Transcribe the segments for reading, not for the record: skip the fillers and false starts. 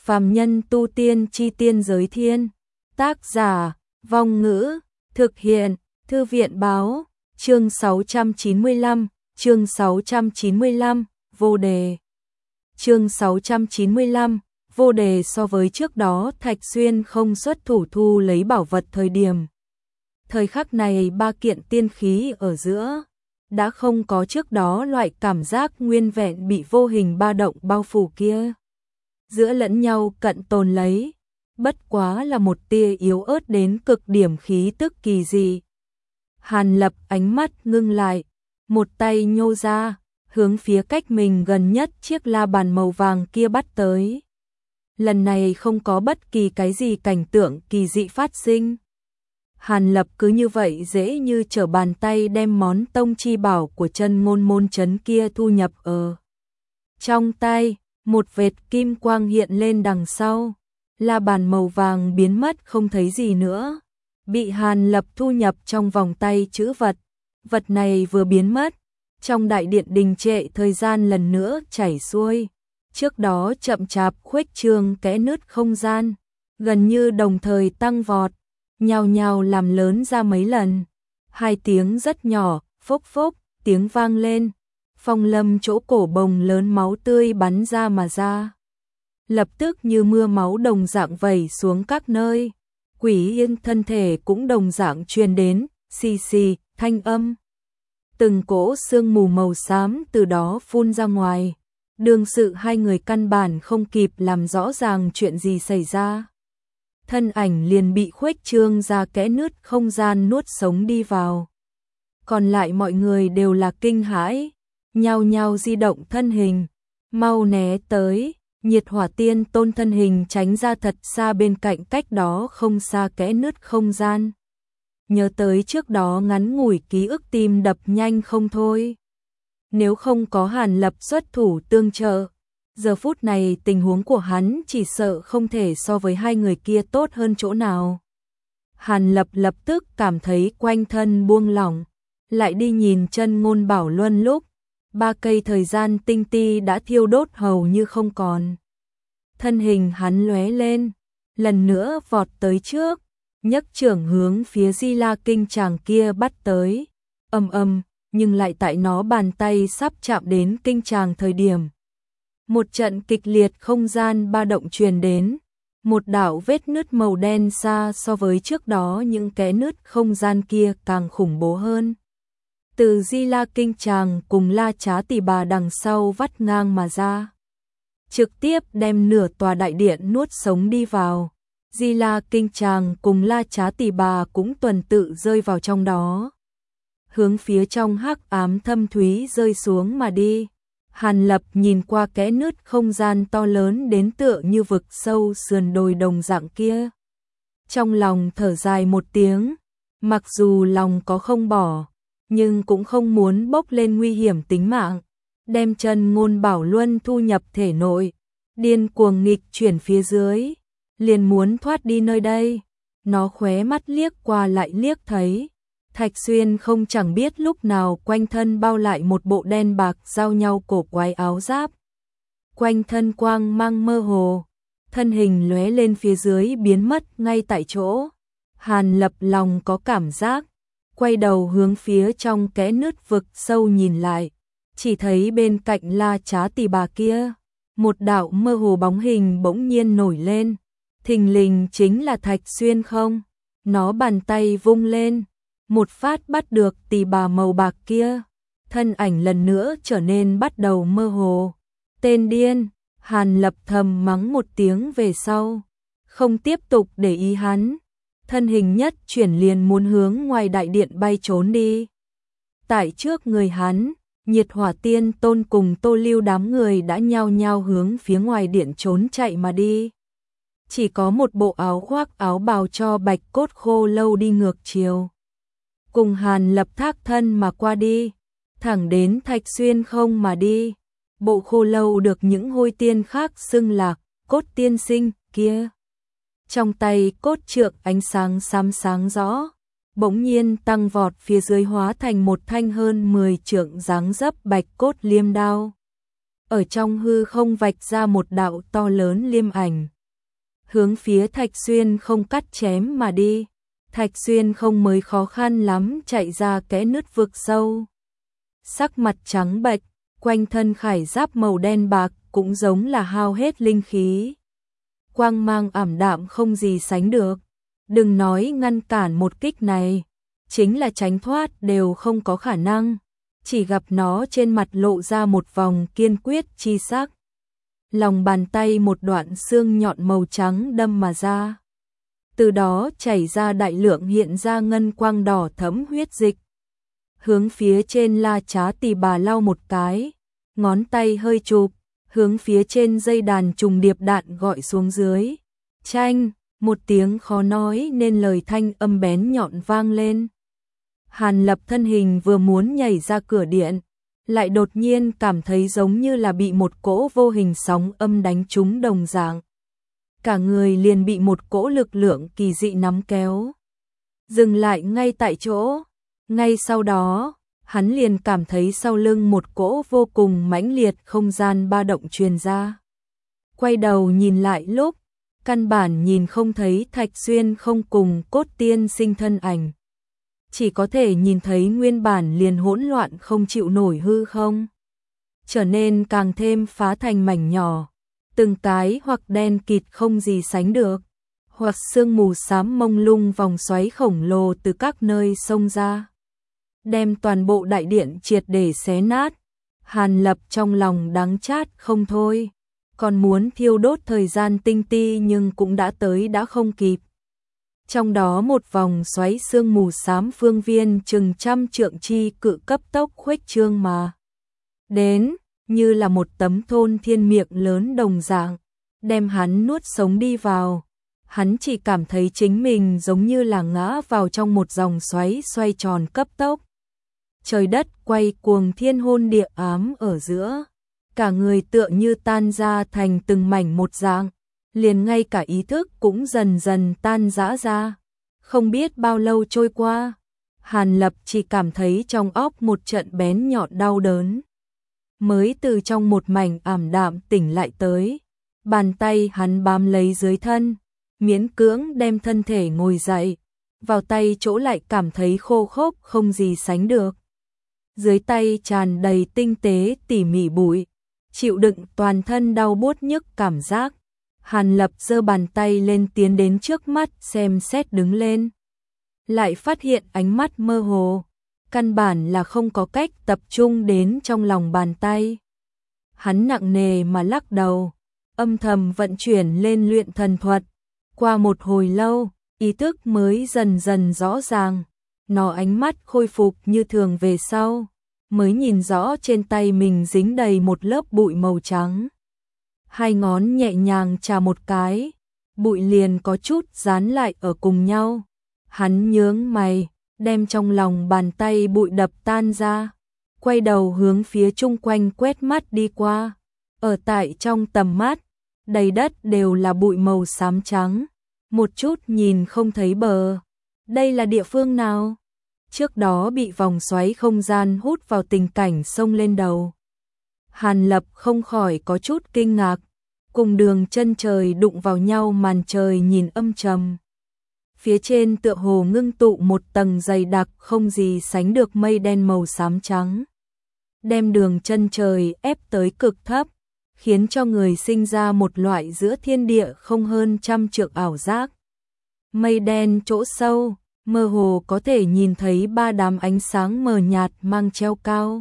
Phàm nhân tu tiên chi tiên giới thiên. Tác giả, Vong Ngữ, thực hiện, Thư viện báo, chương 695, vô đề. Chương 695, vô đề. So với trước đó Thạch Xuyên không xuất thủ thu lấy bảo vật thời khắc này ba kiện tiên khí ở giữa đã không có trước đó loại cảm giác nguyên vẹn bị vô hình ba động bao phủ kia. Giữa lẫn nhau cận tồn lấy, bất quá là một tia yếu ớt đến cực điểm khí tức kỳ dị. Hàn Lập ánh mắt ngưng lại, một tay nhô ra, hướng phía cách mình gần nhất chiếc la bàn màu vàng kia bắt tới. Lần này không có bất kỳ cái gì cảnh tượng kỳ dị phát sinh. Hàn Lập cứ như vậy dễ như trở bàn tay đem món tông chi bảo của chân ngôn môn chấn kia thu nhập ở trong tay. Một vệt kim quang hiện lên đằng sau, la bàn màu vàng biến mất không thấy gì nữa, bị Hàn Lập thu nhập trong vòng tay trữ vật. Vật này vừa biến mất, trong đại điện đình trệ thời gian lần nữa chảy xuôi. Trước đó chậm chạp khuếch trương kẽ nứt không gian, gần như đồng thời tăng vọt, nhào nhào làm lớn ra mấy lần. Hai tiếng rất nhỏ, phốc phốc, tiếng vang lên. Phong lâm chỗ cổ bồng lớn máu tươi bắn ra mà ra. Lập tức như mưa máu đồng dạng vẩy xuống các nơi. Quỷ Yên thân thể cũng đồng dạng truyền đến, xì xì, thanh âm. Từng cỗ sương mù màu xám từ đó phun ra ngoài. Đương sự hai người căn bản không kịp làm rõ ràng chuyện gì xảy ra. Thân ảnh liền bị khuếch trương ra kẽ nứt không gian nuốt sống đi vào. Còn lại mọi người đều là kinh hãi, nhao nhao di động thân hình, mau né tới. Nhiệt Hỏa Tiên Tôn thân hình tránh ra thật xa bên cạnh cách đó không xa kẽ nứt không gian. Nhớ tới trước đó ngắn ngủi ký ức tim đập nhanh không thôi. Nếu không có Hàn Lập xuất thủ tương trợ, giờ phút này tình huống của hắn chỉ sợ không thể so với hai người kia tốt hơn chỗ nào. Hàn Lập lập tức cảm thấy quanh thân buông lỏng, lại đi nhìn chân ngôn bảo luân lúc 3 cây thời gian tinh ti đã thiêu đốt hầu như không còn. Thân hình hắn lóe lên, lần nữa vọt tới trước, nhấc trưởng hướng phía Di La Kinh Tràng kia bắt tới. Nhưng lại tại nó bàn tay sắp chạm đến kinh tràng thời điểm, một trận kịch liệt không gian ba động truyền đến, một đạo vết nứt màu đen xa so với trước đó những kẽ nứt không gian kia càng khủng bố hơn. Từ Di La Kinh Tràng cùng La Trá Tỷ Bà đằng sau vắt ngang mà ra, trực tiếp đem nửa tòa đại điện nuốt sống đi vào. Di La Kinh Tràng cùng La Trá Tỷ Bà cũng tuần tự rơi vào trong đó, hướng phía trong hắc ám thâm thúy rơi xuống mà đi. Hàn Lập nhìn qua kẽ nứt không gian to lớn đến tựa như vực sâu sườn đồi đồng dạng kia, trong lòng thở dài một tiếng. Mặc dù lòng có không bỏ, nhưng cũng không muốn bốc lên nguy hiểm tính mạng, đem chân ngôn bảo luân thu nhập thể nội, điên cuồng nghịch chuyển phía dưới, liền muốn thoát đi nơi đây. Nó khóe mắt liếc qua lại liếc thấy Thạch Xuyên không chẳng biết lúc nào quanh thân bao lại một bộ đen bạc giao nhau cổ quái áo giáp, quanh thân quang mang mơ hồ, thân hình lóe lên phía dưới biến mất ngay tại chỗ. Hàn Lập lòng có cảm giác, quay đầu hướng phía trong kẽ nứt vực sâu nhìn lại, chỉ thấy bên cạnh La Trá Tỷ Bà kia, một đạo mơ hồ bóng hình bỗng nhiên nổi lên, thình lình chính là Thạch Xuyên không. Nó bàn tay vung lên, một phát bắt được Tỷ Bà màu bạc kia, thân ảnh lần nữa trở nên bắt đầu mơ hồ. Tên điên! Hàn Lập thầm mắng một tiếng về sau, không tiếp tục để ý hắn, thân hình nhất chuyển liền muốn hướng ngoài đại điện bay trốn đi. Tại trước người hắn, Nhiệt Hỏa Tiên Tôn cùng Tô Lưu đám người đã nhao nhao hướng phía ngoài điện trốn chạy mà đi. Chỉ có một bộ áo khoác áo bào cho Bạch Cốt Khô Lâu đi ngược chiều, cùng Hàn Lập thác thân mà qua đi, thẳng đến Thạch Xuyên không mà đi. Bộ Khô Lâu được những hôi tiên khác xưng là Cốt Tiên Sinh kia, trong tay cốt trượng ánh sáng xám sáng rõ, bỗng nhiên tăng vọt phía dưới hóa thành một thanh hơn 10 trượng dáng dấp bạch cốt liêm đao. Ở trong hư không vạch ra một đạo to lớn liêm ảnh, hướng phía Thạch Xuyên không cắt chém mà đi. Thạch Xuyên không mới khó khăn lắm chạy ra kẽ nứt vực sâu. Sắc mặt trắng bệch, quanh thân khải giáp màu đen bạc cũng giống là hao hết linh khí. Quang mang ảm đạm không gì sánh được. Đừng nói ngăn cản một kích này, chính là tránh thoát đều không có khả năng. Chỉ gặp nó trên mặt lộ ra một vòng kiên quyết chi sắc. Lòng bàn tay một đoạn xương nhọn màu trắng đâm mà ra. Từ đó chảy ra đại lượng hiện ra ngân quang đỏ thẫm huyết dịch. Hướng phía trên La Trá Tỳ Bà lau một cái, ngón tay hơi chụp, hướng phía trên dây đàn trùng điệp đạn gọi xuống dưới. Chanh, một tiếng khó nói nên lời thanh âm bén nhọn vang lên. Hàn Lập thân hình vừa muốn nhảy ra cửa điện, lại đột nhiên cảm thấy giống như là bị một cỗ vô hình sóng âm đánh trúng đồng dạng. Cả người liền bị một cỗ lực lượng kỳ dị nắm kéo. Dừng lại ngay tại chỗ. Ngay sau đó, hắn liền cảm thấy sau lưng một cỗ vô cùng mãnh liệt không gian ba động truyền ra. Quay đầu nhìn lại lúc, căn bản nhìn không thấy Thạch Xuyên không cùng Cốt Tiên Sinh thân ảnh. Chỉ có thể nhìn thấy nguyên bản liền hỗn loạn không chịu nổi hư không. Trở nên càng thêm phá thành mảnh nhỏ, từng cái hoặc đen kịt không gì sánh được, hoặc sương mù xám mông lung vòng xoáy khổng lồ từ các nơi xông ra. Đem toàn bộ đại điện triệt để xé nát. Hàn Lập trong lòng đắng chát không thôi, còn muốn thiêu đốt thời gian tinh ti nhưng cũng đã tới đã không kịp. Trong đó một vòng xoáy sương mù xám phương viên chừng trăm trượng chi cự cấp tốc khuếch trương mà đến, như là một tấm thôn thiên miệng lớn đồng dạng, đem hắn nuốt sống đi vào. Hắn chỉ cảm thấy chính mình giống như là ngã vào trong một dòng xoáy xoay tròn cấp tốc. Trời đất quay cuồng thiên hôn địa ám ở giữa, cả người tựa như tan ra thành từng mảnh một dạng, liền ngay cả ý thức cũng dần dần tan rã ra. Không biết bao lâu trôi qua, Hàn Lập chỉ cảm thấy trong óc một trận bén nhọn đau đớn. Mới từ trong một mảnh ảm đạm tỉnh lại tới, bàn tay hắn bám lấy dưới thân, miễn cưỡng đem thân thể ngồi dậy, vào tay chỗ lại cảm thấy khô khốc không gì sánh được. Dưới tay tràn đầy tinh tế tỉ mỉ bụi, chịu đựng toàn thân đau buốt nhức cảm giác. Hàn Lập giơ bàn tay lên tiến đến trước mắt xem xét đứng lên. Lại phát hiện ánh mắt mơ hồ, căn bản là không có cách tập trung đến trong lòng bàn tay. Hắn nặng nề mà lắc đầu, âm thầm vận chuyển lên luyện thần thuật. Qua một hồi lâu, ý thức mới dần dần rõ ràng. Nó ánh mắt khôi phục như thường về sau, mới nhìn rõ trên tay mình dính đầy một lớp bụi màu trắng. Hai ngón nhẹ nhàng chà một cái, bụi liền có chút dán lại ở cùng nhau. Hắn nhướng mày, đem trong lòng bàn tay bụi đập tan ra, quay đầu hướng phía chung quanh quét mắt đi qua. Ở tại trong tầm mắt, đầy đất đều là bụi màu xám trắng, một chút nhìn không thấy bờ. Đây là địa phương nào? Trước đó bị vòng xoáy không gian hút vào tình cảnh xông lên đầu. Hàn Lập không khỏi có chút kinh ngạc, cùng đường chân trời đụng vào nhau màn trời nhìn âm trầm. Phía trên tựa hồ ngưng tụ một tầng dày đặc không gì sánh được mây đen màu xám trắng. Đem đường chân trời ép tới cực thấp, khiến cho người sinh ra một loại giữa thiên địa không hơn trăm trượng ảo giác. Mây đen chỗ sâu, mơ hồ có thể nhìn thấy ba đám ánh sáng mờ nhạt mang treo cao.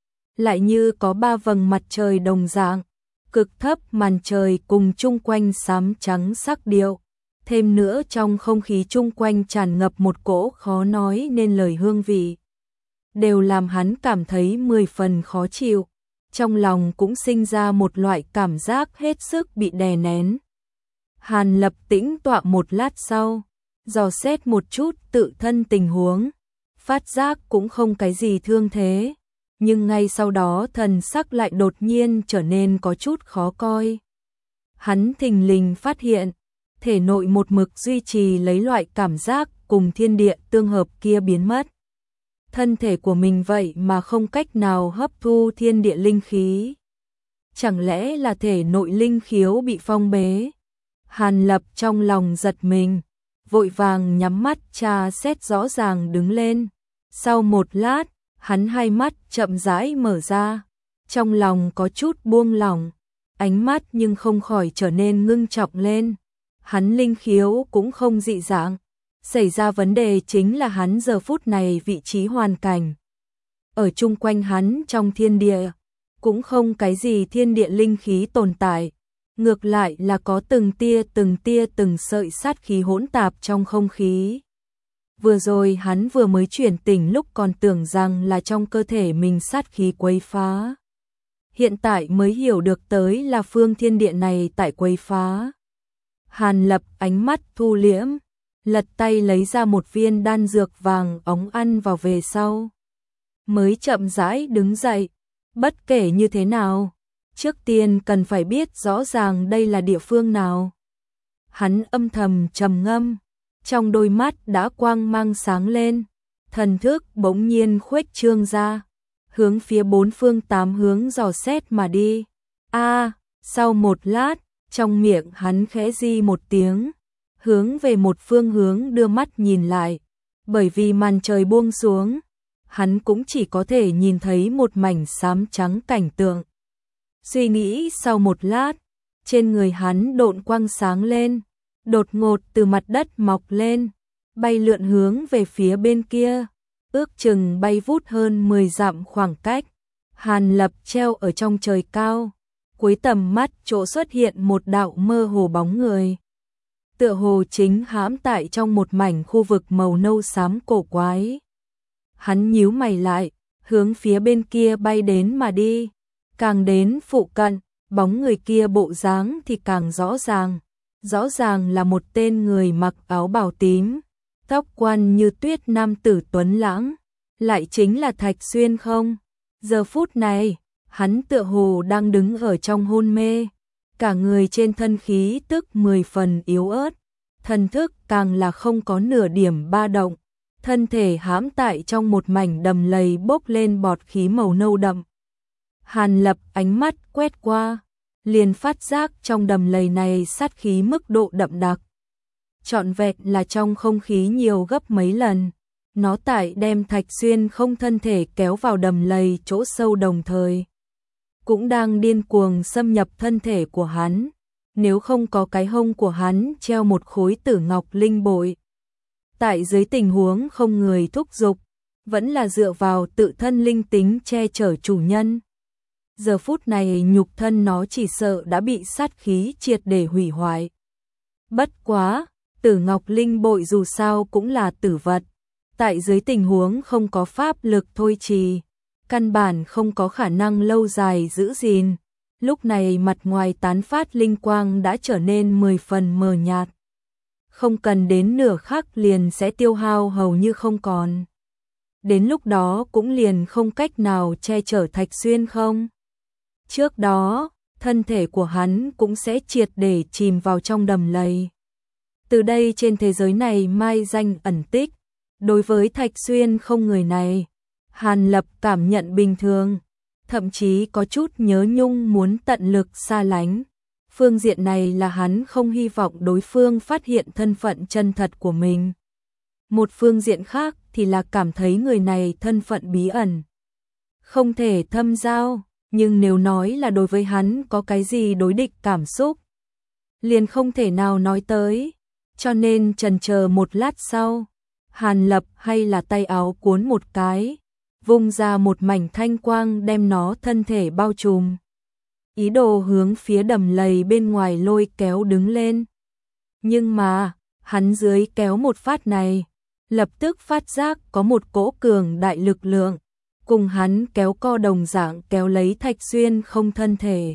Lại như có ba vầng mặt trời đồng dạng, cực thấp màn trời cùng chung quanh xám trắng sắc điệu. Thêm nữa trong không khí chung quanh tràn ngập một cỗ khó nói nên lời hương vị. Đều làm hắn cảm thấy 10 phần khó chịu. Trong lòng cũng sinh ra một loại cảm giác hết sức bị đè nén. Hàn Lập tĩnh tọa một lát sau, dò xét một chút tự thân tình huống, phát giác cũng không cái gì thương thế, nhưng ngay sau đó thần sắc lại đột nhiên trở nên có chút khó coi. Hắn thình lình phát hiện, thể nội một mực duy trì lấy loại cảm giác cùng thiên địa tương hợp kia biến mất. Thân thể của mình vậy mà không cách nào hấp thu thiên địa linh khí. Chẳng lẽ là thể nội linh khiếu bị phong bế? Hàn Lập trong lòng giật mình, vội vàng nhắm mắt tra xét rõ ràng đứng lên. Sau một lát, hắn hai mắt chậm rãi mở ra, trong lòng có chút buông lỏng, ánh mắt nhưng không khỏi trở nên ngưng trọng lên. Hắn linh khiếu cũng không dị dạng, xảy ra vấn đề chính là hắn giờ phút này vị trí hoàn cảnh. Ở chung quanh hắn trong thiên địa, cũng không cái gì thiên địa linh khí tồn tại, ngược lại là có từng tia từng sợi sát khí hỗn tạp trong không khí. Vừa rồi hắn vừa mới chuyển tỉnh lúc còn tưởng rằng là trong cơ thể mình sát khí quấy phá. Hiện tại mới hiểu được tới là phương thiên địa này tại quấy phá. Hàn Lập ánh mắt thu liễm, lật tay lấy ra một viên đan dược vàng óng ăn vào về sau. Mới chậm rãi đứng dậy, bất kể như thế nào, trước tiên cần phải biết rõ ràng đây là địa phương nào. Hắn âm thầm trầm ngâm, trong đôi mắt đã quang mang sáng lên, thần thức bỗng nhiên khuếch trương ra, hướng phía bốn phương tám hướng dò xét mà đi. Sau một lát, trong miệng hắn khẽ di một tiếng, hướng về một phương hướng đưa mắt nhìn lại, bởi vì màn trời buông xuống, hắn cũng chỉ có thể nhìn thấy một mảnh xám trắng cảnh tượng. Suy nghĩ sau một lát, trên người hắn độn quang sáng lên, đột ngột từ mặt đất mọc lên, bay lượn hướng về phía bên kia, ước chừng bay vút hơn 10 dặm khoảng cách. Hàn Lập treo ở trong trời cao, cuối tầm mắt chỗ xuất hiện một đạo mơ hồ bóng người. Tựa hồ chính hãm tại trong một mảnh khu vực màu nâu xám cổ quái. Hắn nhíu mày lại, hướng phía bên kia bay đến mà đi. Càng đến phụ cận, bóng người kia bộ dáng thì càng rõ ràng. Rõ ràng là một tên người mặc áo bào tím, tóc quăn như tuyết nam tử tuấn lãng. Lại chính là Thạch Xuyên không? Giờ phút này, hắn tựa hồ đang đứng ở trong hôn mê. Cả người trên thân khí tức 10 phần yếu ớt, thần thức càng là không có nửa điểm ba động. Thân thể hãm tại trong một mảnh đầm lầy bốc lên bọt khí màu nâu đậm. Hàn Lập ánh mắt quét qua, liền phát giác trong đầm lầy này sát khí mức độ đậm đặc. Trọn vẹn là trong không khí nhiều gấp mấy lần. Nó tại đem Thạch Xuyên không thân thể kéo vào đầm lầy chỗ sâu đồng thời. Cũng đang điên cuồng xâm nhập thân thể của hắn. Nếu không có cái hông của hắn treo một khối tử ngọc linh bội. Tại dưới tình huống không người thúc giục, vẫn là dựa vào tự thân linh tính che chở chủ nhân. Giờ phút này nhục thân nó chỉ sợ đã bị sát khí triệt để hủy hoại. Bất quá, tử ngọc linh bội dù sao cũng là tử vật. Tại dưới tình huống không có pháp lực thôi trì, căn bản không có khả năng lâu dài giữ gìn. Lúc này mặt ngoài tán phát linh quang đã trở nên 10 phần mờ nhạt. Không cần đến nửa khắc liền sẽ tiêu hao hầu như không còn. Đến lúc đó cũng liền không cách nào che chở Thạch Xuyên không. Trước đó, thân thể của hắn cũng sẽ triệt để chìm vào trong đầm lầy. Từ đây trên thế giới này mai danh ẩn tích. Đối với Thạch Xuyên không người này, Hàn Lập cảm nhận bình thường, thậm chí có chút nhớ nhung muốn tận lực xa lánh. Phương diện này là hắn không hy vọng đối phương phát hiện thân phận chân thật của mình. Một phương diện khác thì là cảm thấy người này thân phận bí ẩn, không thể thâm giao, nhưng nếu nói là đối với hắn có cái gì đối địch cảm xúc, liền không thể nào nói tới, cho nên chần chờ một lát sau, Hàn Lập hay là tay áo cuốn một cái, vung ra một mảnh thanh quang đem nó thân thể bao trùm. Ý đồ hướng phía đầm lầy bên ngoài lôi kéo đứng lên. Nhưng mà, hắn dưới kéo một phát này, lập tức phát giác có một cỗ cường đại lực lượng, cùng hắn kéo co đồng dạng kéo lấy Thạch Xuyên không thân thể.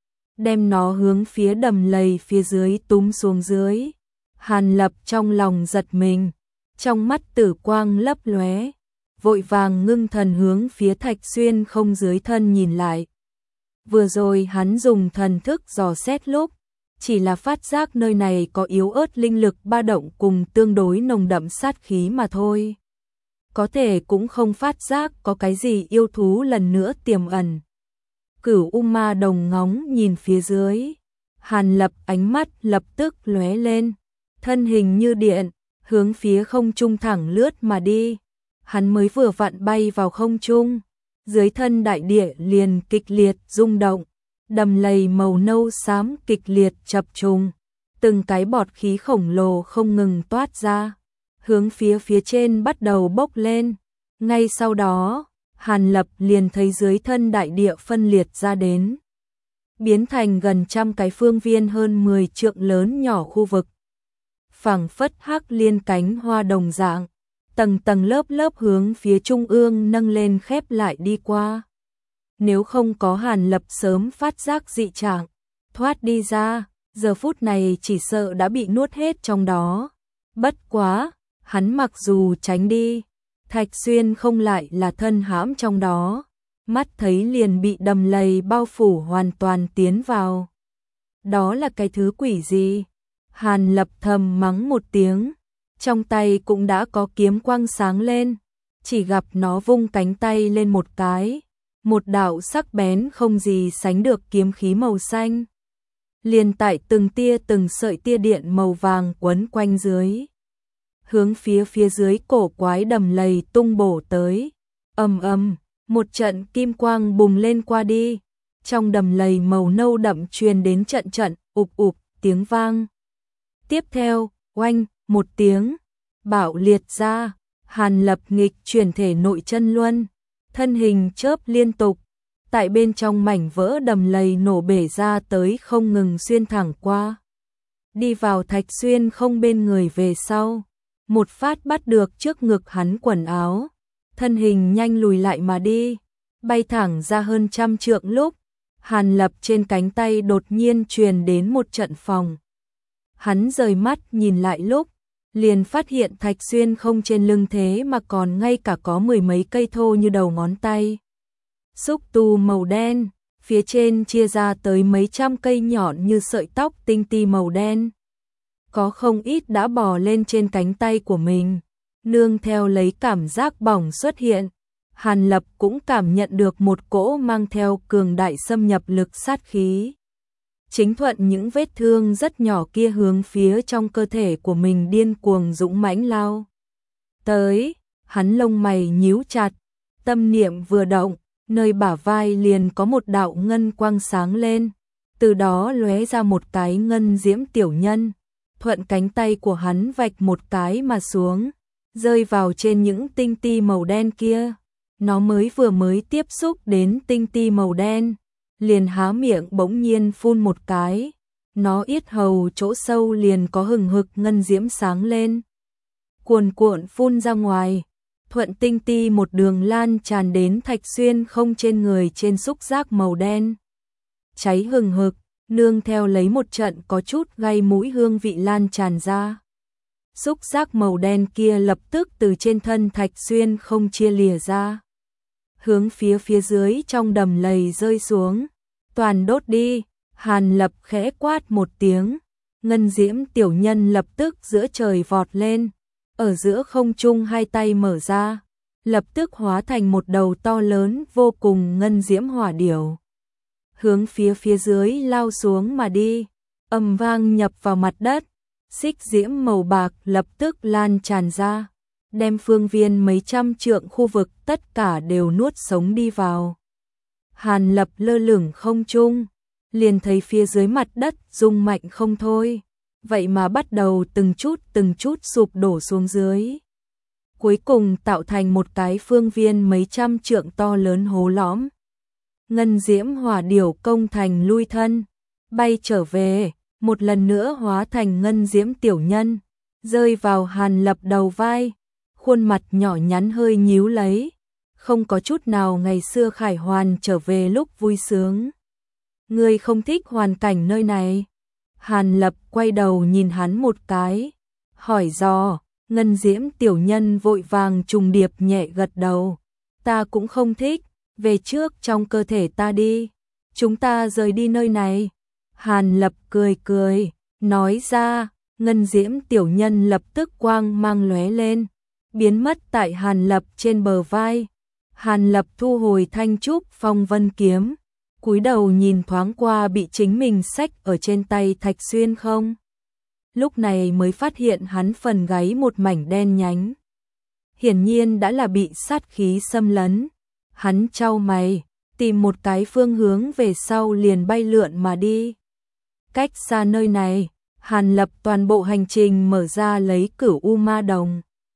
Đem nó hướng phía đầm lầy phía dưới túm xuống dưới. Hàn Lập trong lòng giật mình, trong mắt tử quang lấp lóe, vội vàng ngưng thần hướng phía Thạch Xuyên không dưới thân nhìn lại. Vừa rồi hắn dùng thần thức dò xét lúc, chỉ là phát giác nơi này có yếu ớt linh lực ba động cùng tương đối nồng đậm sát khí mà thôi. Có thể cũng không phát giác có cái gì yêu thú lần nữa tiềm ẩn. Cửu U Ma đồng ngóng nhìn phía dưới, Hàn Lập ánh mắt lập tức lóe lên, thân hình như điện, hướng phía không trung thẳng lướt mà đi. Hắn mới vừa vặn bay vào không trung, dưới thân đại địa liền kịch liệt rung động, đầm lầy màu nâu xám kịch liệt chập trùng, từng cái bọt khí khổng lồ không ngừng toát ra, hướng phía trên bắt đầu bốc lên. Ngay sau đó, Hàn Lập liền thấy dưới thân đại địa phân liệt ra đến, biến thành gần trăm cái phương viên hơn 10 trượng lớn nhỏ khu vực. Phảng phất hắc liên cánh hoa đồng dạng, tầng tầng lớp lớp hướng phía trung ương nâng lên khép lại đi qua. Nếu không có Hàn Lập sớm phát giác dị trạng, thoát đi ra, giờ phút này chỉ sợ đã bị nuốt hết trong đó. Bất quá, hắn mặc dù tránh đi, Thạch Xuyên không lại là thân hãm trong đó, mắt thấy liền bị đầm lầy bao phủ hoàn toàn tiến vào. Đó là cái thứ quỷ gì? Hàn Lập thầm mắng một tiếng, trong tay cũng đã có kiếm quang sáng lên, chỉ gặp nó vung cánh tay lên một cái, một đạo sắc bén không gì sánh được kiếm khí màu xanh, liền tại từng sợi tia điện màu vàng quấn quanh dưới, hướng phía dưới cổ quái đầm lầy tung bổ tới. Ầm ầm, một trận kim quang bùng lên qua đi, trong đầm lầy màu nâu đậm truyền đến trận trận ụp ụp tiếng vang. Tiếp theo, oanh, một tiếng, bạo liệt ra, Hàn Lập nghịch chuyển thể nội chân luân, thân hình chớp liên tục, tại bên trong mảnh vỡ đầm lầy nổ bể ra tới không ngừng xuyên thẳng qua. Đi vào Thạch Xuyên không bên người về sau, một phát bắt được trước ngực hắn quần áo, thân hình nhanh lùi lại mà đi, bay thẳng ra hơn 100 trượng lúc, Hàn Lập trên cánh tay đột nhiên truyền đến một trận phòng. Hắn rời mắt nhìn lại lúc, liền phát hiện Thạch Xuyên không trên lưng thế mà còn ngay cả có 10 mấy cây thô như đầu ngón tay. Xúc tu màu đen, phía trên chia ra tới mấy trăm cây nhọn như sợi tóc tinh ti màu đen. Có không ít đã bò lên trên cánh tay của mình, nương theo lấy cảm giác bỏng xuất hiện. Hàn Lập cũng cảm nhận được một cỗ mang theo cường đại xâm nhập lực sát khí. Chính thuận những vết thương rất nhỏ kia hướng phía trong cơ thể của mình điên cuồng dũng mãnh lao tới, hắn lông mày nhíu chặt, tâm niệm vừa động, nơi bả vai liền có một đạo ngân quang sáng lên, từ đó lóe ra một cái ngân diễm tiểu nhân, thuận cánh tay của hắn vạch một cái mà xuống, rơi vào trên những tinh ti màu đen kia. Nó mới tiếp xúc đến tinh ti màu đen, liền há miệng bỗng nhiên phun một cái, nó yết hầu chỗ sâu liền có hừng hực ngân diễm sáng lên, cuồn cuộn phun ra ngoài, thuận tinh ti một đường lan tràn đến Thạch Xuyên không trên người trên xúc giác màu đen. Cháy hừng hực, nương theo lấy một trận có chút gây mũi hương vị lan tràn ra. Xúc giác màu đen kia lập tức từ trên thân Thạch Xuyên không chia lìa ra, hướng phía dưới trong đầm lầy rơi xuống, toàn đốt đi. Hàn Lập khẽ quát một tiếng, ngân diễm tiểu nhân lập tức giữa trời vọt lên, ở giữa không trung hai tay mở ra, lập tức hóa thành một đầu to lớn vô cùng ngân diễm hỏa điểu, hướng phía dưới lao xuống mà đi, ầm vang nhập vào mặt đất, xích diễm màu bạc lập tức lan tràn ra, đem phương viên mấy trăm trượng khu vực tất cả đều nuốt sống đi vào. Hàn Lập lơ lửng không trung, liền thấy phía dưới mặt đất rung mạnh không thôi, vậy mà bắt đầu từng chút sụp đổ xuống dưới. Cuối cùng tạo thành một cái phương viên mấy trăm trượng to lớn hố lõm. Ngân diễm hỏa điểu công thành lui thân, bay trở về, một lần nữa hóa thành ngân diễm tiểu nhân, rơi vào Hàn Lập đầu vai, khuôn mặt nhỏ nhắn hơi nhíu lấy, không có chút nào ngày xưa khải hoàn trở về lúc vui sướng. Ngươi không thích hoàn cảnh nơi này? Hàn Lập quay đầu nhìn hắn một cái, hỏi dò. Ngân diễm tiểu nhân vội vàng trùng điệp nhẹ gật đầu. Ta cũng không thích, về trước trong cơ thể ta đi. Chúng ta rời đi nơi này. Hàn Lập cười cười, nói ra. Ngân diễm tiểu nhân lập tức quang mang lóe lên, biến mất tại Hàn Lập trên bờ vai. Hàn Lập thu hồi thanh trúc phong vân kiếm, cúi đầu nhìn thoáng qua bị chính mình xách ở trên tay Thạch Xuyên không. Lúc này mới phát hiện hắn phần gáy một mảnh đen nhánh. Hiển nhiên đã là bị sát khí xâm lấn. Hắn chau mày, tìm một cái phương hướng về sau liền bay lượn mà đi. Cách xa nơi này, Hàn Lập toàn bộ hành trình mở ra lấy Cửu U Ma Đồng.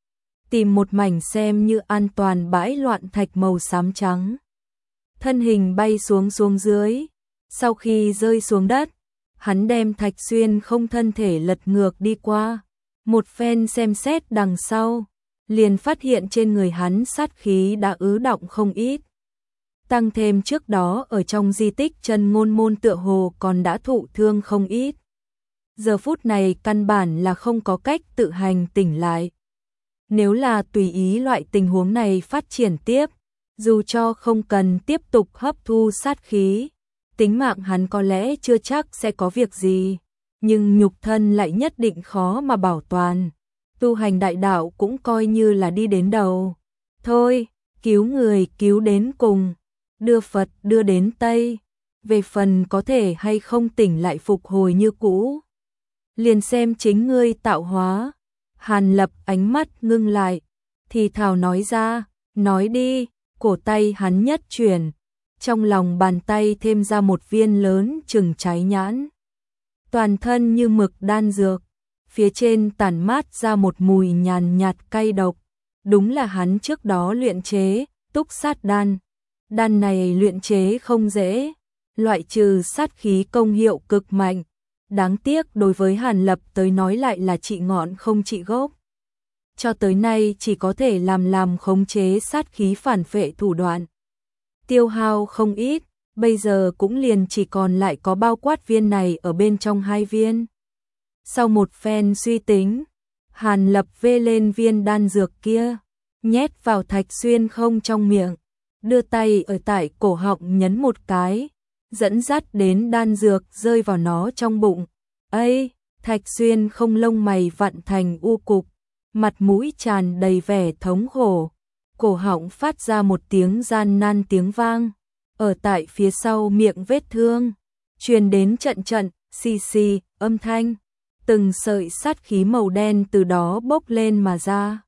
Tìm một mảnh xem như an toàn bãi loạn thạch màu xám trắng. Thân hình bay xuống dưới. Sau khi rơi xuống đất, hắn đem Thạch Xuyên không thân thể lật ngược đi qua. Một phen xem xét đằng sau, liền phát hiện trên người hắn sát khí đã ứ đọng không ít. Tăng thêm trước đó ở trong di tích Chân Ngôn Môn tựa hồ còn đã thụ thương không ít. Giờ phút này căn bản là không có cách tự hành tỉnh lại. Nếu là tùy ý loại tình huống này phát triển tiếp, dù cho không cần tiếp tục hấp thu sát khí, tính mạng hắn có lẽ chưa chắc sẽ có việc gì, nhưng nhục thân lại nhất định khó mà bảo toàn. Tu hành đại đạo cũng coi như là đi đến đầu. Thôi, cứu người cứu đến cùng, đưa Phật đưa đến Tây, về phần có thể hay không tỉnh lại phục hồi như cũ, liền xem chính ngươi tạo hóa. Hàn Lập ánh mắt ngưng lại, thì thào nói ra, nói đi. Cổ tay hắn nhất chuyển, trong lòng bàn tay thêm ra một viên lớn chừng trái nhãn. Toàn thân như mực đan dược, phía trên tản mát ra một mùi nhàn nhạt cay độc. Đúng là hắn trước đó luyện chế, túc sát đan. Đan này luyện chế không dễ, loại trừ sát khí công hiệu cực mạnh. Đáng tiếc đối với Hàn Lập tới nói lại là trị ngọn không trị gốc. Cho tới nay chỉ có thể làm khống chế sát khí phản phệ thủ đoạn. Tiêu hao không ít, bây giờ cũng liền chỉ còn lại có bao quát viên này ở bên trong 2 viên. Sau một phen suy tính, Hàn Lập vê lên viên đan dược kia, nhét vào Thạch Xuyên không trong miệng, đưa tay ở tại cổ họng nhấn một cái, dẫn dắt đến đan dược rơi vào nó trong bụng. Ây, Thạch Xuyên không lông mày vặn thành u cục, mặt mũi tràn đầy vẻ thống khổ, cổ họng phát ra một tiếng gian nan tiếng vang, ở tại phía sau miệng vết thương, truyền đến trận xì xì âm thanh, từng sợi sát khí màu đen từ đó bốc lên mà ra.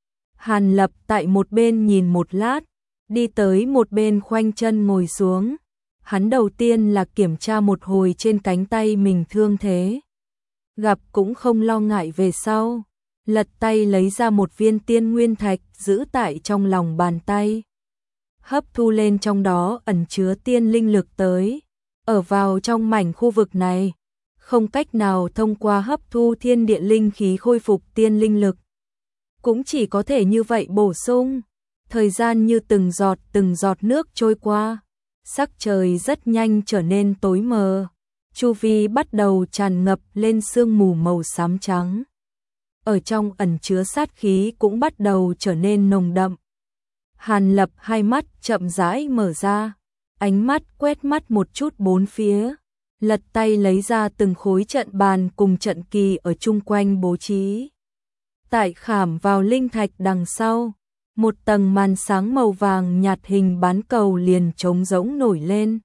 Hàn Lập tại một bên nhìn một lát, đi tới một bên khoanh chân ngồi xuống, hắn đầu tiên là kiểm tra một hồi trên cánh tay mình thương thế. Gặp cũng không lo ngại về sau. Lật tay lấy ra một viên tiên nguyên thạch giữ tại trong lòng bàn tay. Hấp thu lên trong đó ẩn chứa tiên linh lực tới. Ở vào trong mảnh khu vực này, không cách nào thông qua hấp thu thiên địa linh khí khôi phục tiên linh lực. Cũng chỉ có thể như vậy bổ sung. Thời gian như từng giọt nước trôi qua. Sắc trời rất nhanh trở nên tối mờ. Chu vi bắt đầu tràn ngập lên sương mù màu xám trắng. Ở trong ẩn chứa sát khí cũng bắt đầu trở nên nồng đậm. Hàn Lập hai mắt chậm rãi mở ra, ánh mắt quét mắt một chút bốn phía, lật tay lấy ra từng khối trận bàn cùng trận kỳ ở chung quanh bố trí. Tại khảm vào linh thạch đằng sau, một tầng màn sáng màu vàng nhạt hình bán cầu liền trống rỗng nổi lên,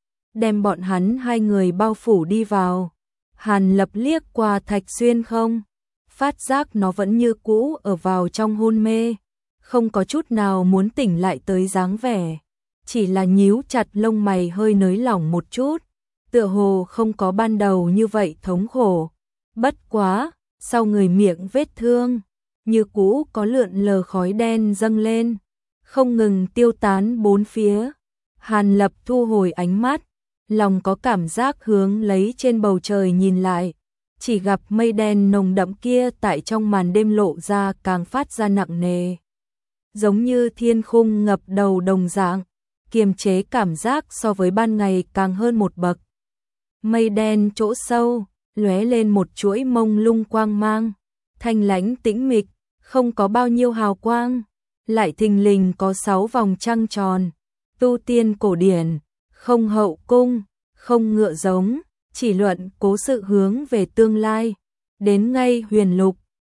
đem bọn hắn 2 người bao phủ đi vào. Hàn Lập liếc qua Thạch Xuyên không, phát giác nó vẫn như cũ ở vào trong hôn mê, không có chút nào muốn tỉnh lại tới dáng vẻ, chỉ là nhíu chặt lông mày hơi nới lỏng một chút, tựa hồ không có ban đầu như vậy thống khổ. Bất quá, sau người miệng vết thương, như cũ có lượn lờ khói đen dâng lên, không ngừng tiêu tán bốn phía. Hàn Lập thu hồi ánh mắt, lòng có cảm giác hướng lấy trên bầu trời nhìn lại, chỉ gặp mây đen nồng đậm kia tại trong màn đêm lộ ra càng phát ra nặng nề. Giống như thiên khung ngập đầu đồng dạng, kiềm chế cảm giác so với ban ngày càng hơn một bậc. Mây đen chỗ sâu, lóe lên một chuỗi mông lung quang mang, thanh lãnh tĩnh mịch, không có bao nhiêu hào quang, lại thình lình có 6 vòng trăng tròn, tu tiên cổ điển, không hậu cung, không ngựa giống, chỉ luận cố sự hướng về tương lai, đến ngay huyền lục,